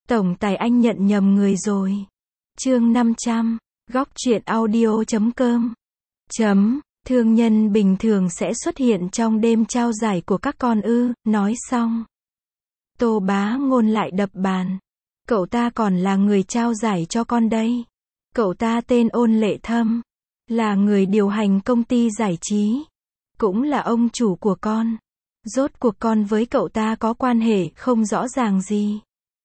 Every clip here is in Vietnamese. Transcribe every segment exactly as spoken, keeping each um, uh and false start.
Tổng tài anh nhận nhầm người rồi. Chương năm trăm, góc truyện audio chấm com. Chấm, thương nhân bình thường sẽ xuất hiện trong đêm trao giải của các con ư, nói xong. Tô Bá Ngôn lại đập bàn. Cậu ta còn là người trao giải cho con đây. Cậu ta tên Ôn Lệ Thâm. Là người điều hành công ty giải trí. Cũng là ông chủ của con. Rốt cuộc con với cậu ta có quan hệ không rõ ràng gì.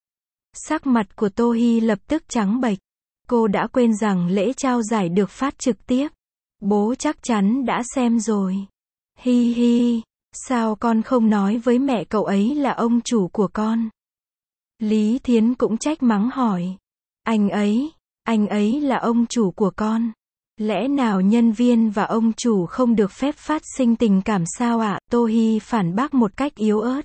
Sắc mặt của Tô Hi lập tức trắng bệch. Cô đã quên rằng lễ trao giải được phát trực tiếp. Bố chắc chắn đã xem rồi. Hi hi, sao con không nói với mẹ cậu ấy là ông chủ của con? Lý Thiến cũng trách mắng hỏi. Anh ấy, anh ấy là ông chủ của con. Lẽ nào nhân viên và ông chủ không được phép phát sinh tình cảm sao ạ? Tô Hi phản bác một cách yếu ớt.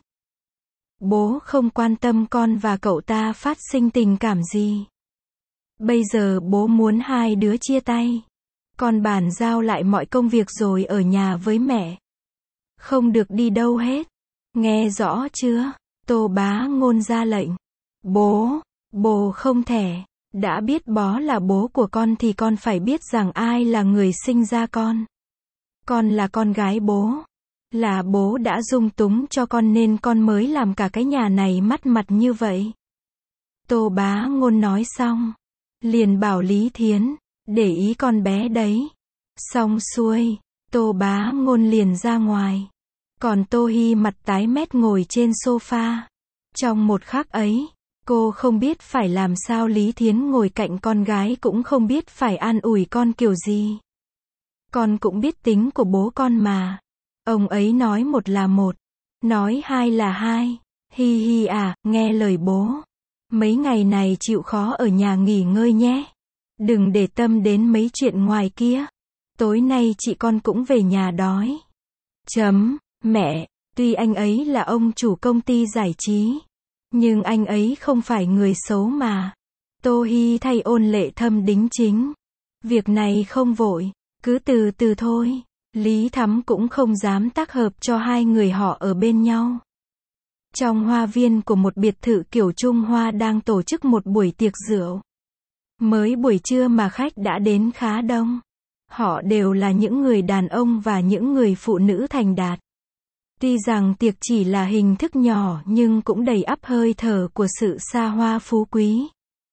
Bố không quan tâm con và cậu ta phát sinh tình cảm gì. Bây giờ bố muốn hai đứa chia tay. Con bàn giao lại mọi công việc rồi ở nhà với mẹ. Không được đi đâu hết. Nghe rõ chưa? Tô Bá Ngôn ra lệnh. Bố, bố không thể. Đã biết bó là bố của con thì con phải biết rằng ai là người sinh ra con. Con là con gái bố. Là bố đã dung túng cho con nên con mới làm cả cái nhà này mất mặt như vậy. Tô Bá Ngôn nói xong. Liền bảo Lý Thiến, để ý con bé đấy. Xong xuôi, Tô Bá Ngôn liền ra ngoài. Còn Tô Hi mặt tái mét ngồi trên sofa. Trong một khắc ấy, cô không biết phải làm sao. Lý Thiến ngồi cạnh con gái cũng không biết phải an ủi con kiểu gì. Con cũng biết tính của bố con mà. Ông ấy nói một là một, nói hai là hai. Hi hi à, nghe lời bố. Mấy ngày này chịu khó ở nhà nghỉ ngơi nhé. Đừng để tâm đến mấy chuyện ngoài kia. Tối nay chị con cũng về nhà đói. Chấm, mẹ, tuy anh ấy là ông chủ công ty giải trí, nhưng anh ấy không phải người xấu mà. Tô Hi thay Ôn Lệ Thâm đính chính. Việc này không vội, cứ từ từ thôi. Lý Thắm cũng không dám tác hợp cho hai người họ ở bên nhau. Trong hoa viên của một biệt thự kiểu Trung Hoa đang tổ chức một buổi tiệc rượu. Mới buổi trưa mà khách đã đến khá đông. Họ đều là những người đàn ông và những người phụ nữ thành đạt. Tuy rằng tiệc chỉ là hình thức nhỏ nhưng cũng đầy ắp hơi thở của sự xa hoa phú quý.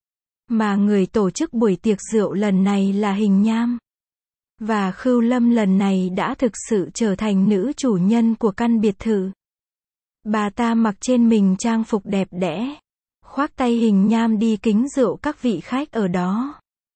Mà người tổ chức buổi tiệc rượu lần này là Hình Nham. Và Khưu Lâm lần này đã thực sự trở thành nữ chủ nhân của căn biệt thự. Bà ta mặc trên mình trang phục đẹp đẽ, khoác tay Hình Nham đi kính rượu các vị khách ở đó.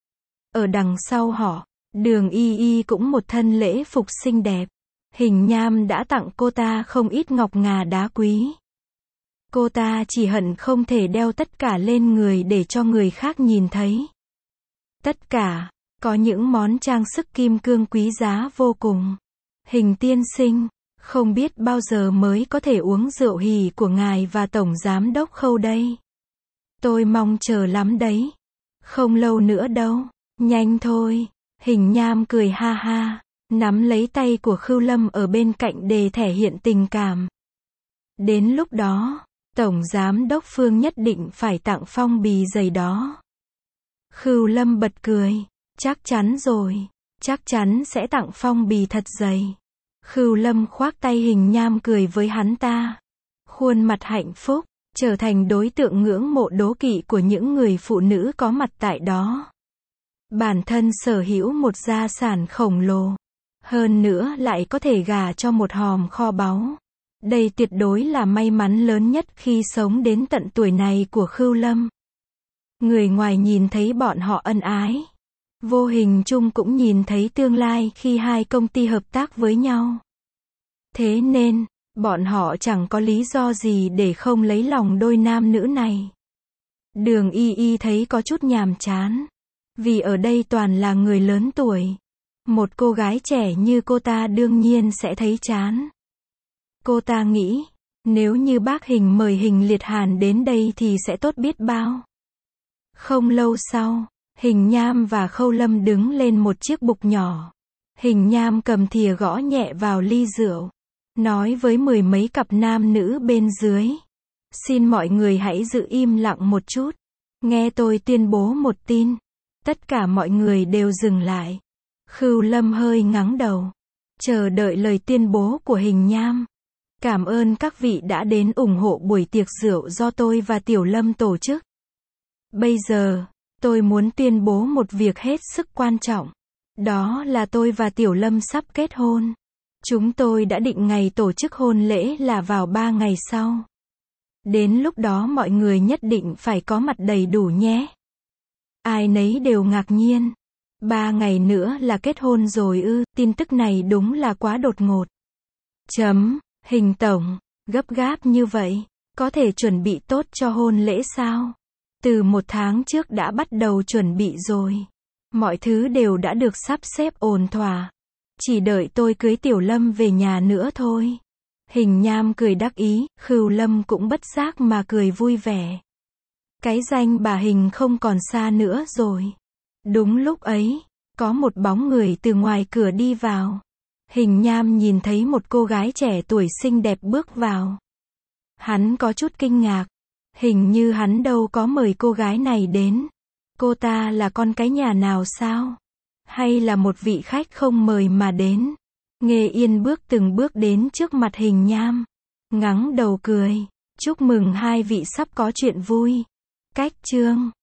Ở đằng sau họ, Đường Y Y cũng một thân lễ phục xinh đẹp. Hình Nham đã tặng cô ta không ít ngọc ngà đá quý. Cô ta chỉ hận không thể đeo tất cả lên người để cho người khác nhìn thấy. Tất cả, có những món trang sức kim cương quý giá vô cùng. Hình tiên sinh, không biết bao giờ mới có thể uống rượu hỉ của ngài và Tổng Giám đốc Khâu đây. Tôi mong chờ lắm đấy. Không lâu nữa đâu, nhanh thôi. Hình Nham cười ha ha, nắm lấy tay của Khưu Lâm ở bên cạnh để thể hiện tình cảm. Đến lúc đó, Tổng Giám đốc Phương nhất định phải tặng phong bì dày đó. Khưu Lâm bật cười. Chắc chắn rồi, chắc chắn sẽ tặng phong bì thật dày. Khưu Lâm khoác tay Hình Nham cười với hắn ta. Khuôn mặt hạnh phúc, trở thành đối tượng ngưỡng mộ đố kỵ của những người phụ nữ có mặt tại đó. Bản thân sở hữu một gia sản khổng lồ. Hơn nữa lại có thể gả cho một hòm kho báu. Đây tuyệt đối là may mắn lớn nhất khi sống đến tận tuổi này của Khưu Lâm. Người ngoài nhìn thấy bọn họ ân ái. Vô hình chung cũng nhìn thấy tương lai khi hai công ty hợp tác với nhau. Thế nên, bọn họ chẳng có lý do gì để không lấy lòng đôi nam nữ này. Đường Y Y thấy có chút nhàm chán. Vì ở đây toàn là người lớn tuổi. Một cô gái trẻ như cô ta đương nhiên sẽ thấy chán. Cô ta nghĩ, nếu như bác Hình mời Hình Liệt Hàn đến đây thì sẽ tốt biết bao. Không lâu sau, Hình Nham và Khâu Lâm đứng lên một chiếc bục nhỏ. Hình Nham cầm thìa gõ nhẹ vào ly rượu. Nói với mười mấy cặp nam nữ bên dưới. Xin mọi người hãy giữ im lặng một chút. Nghe tôi tuyên bố một tin, tất cả mọi người đều dừng lại. Khưu Lâm hơi ngắng đầu, chờ đợi lời tuyên bố của Hình Nham. Cảm ơn các vị đã đến ủng hộ buổi tiệc rượu do tôi và Tiểu Lâm tổ chức. Bây giờ, tôi muốn tuyên bố một việc hết sức quan trọng. Đó là tôi và Tiểu Lâm sắp kết hôn. Chúng tôi đã định ngày tổ chức hôn lễ là vào ba ngày sau. Đến lúc đó mọi người nhất định phải có mặt đầy đủ nhé. Ai nấy đều ngạc nhiên. Ba ngày nữa là kết hôn rồi ư, tin tức này đúng là quá đột ngột. Chấm, Hình tổng, gấp gáp như vậy, có thể chuẩn bị tốt cho hôn lễ sao? Từ một tháng trước đã bắt đầu chuẩn bị rồi. Mọi thứ đều đã được sắp xếp ổn thỏa. Chỉ đợi tôi cưới Tiểu Lâm về nhà nữa thôi. Hình Nham cười đắc ý, Khưu Lâm cũng bất giác mà cười vui vẻ. Cái danh bà Hình không còn xa nữa rồi. Đúng lúc ấy, có một bóng người từ ngoài cửa đi vào. Hình Nham nhìn thấy một cô gái trẻ tuổi xinh đẹp bước vào. Hắn có chút kinh ngạc. Hình như hắn đâu có mời cô gái này đến. Cô ta là con cái nhà nào sao? Hay là một vị khách không mời mà đến? Nghê Yên bước từng bước đến trước mặt Hình Nham. Ngắng đầu cười. Chúc mừng hai vị sắp có chuyện vui. Cách chương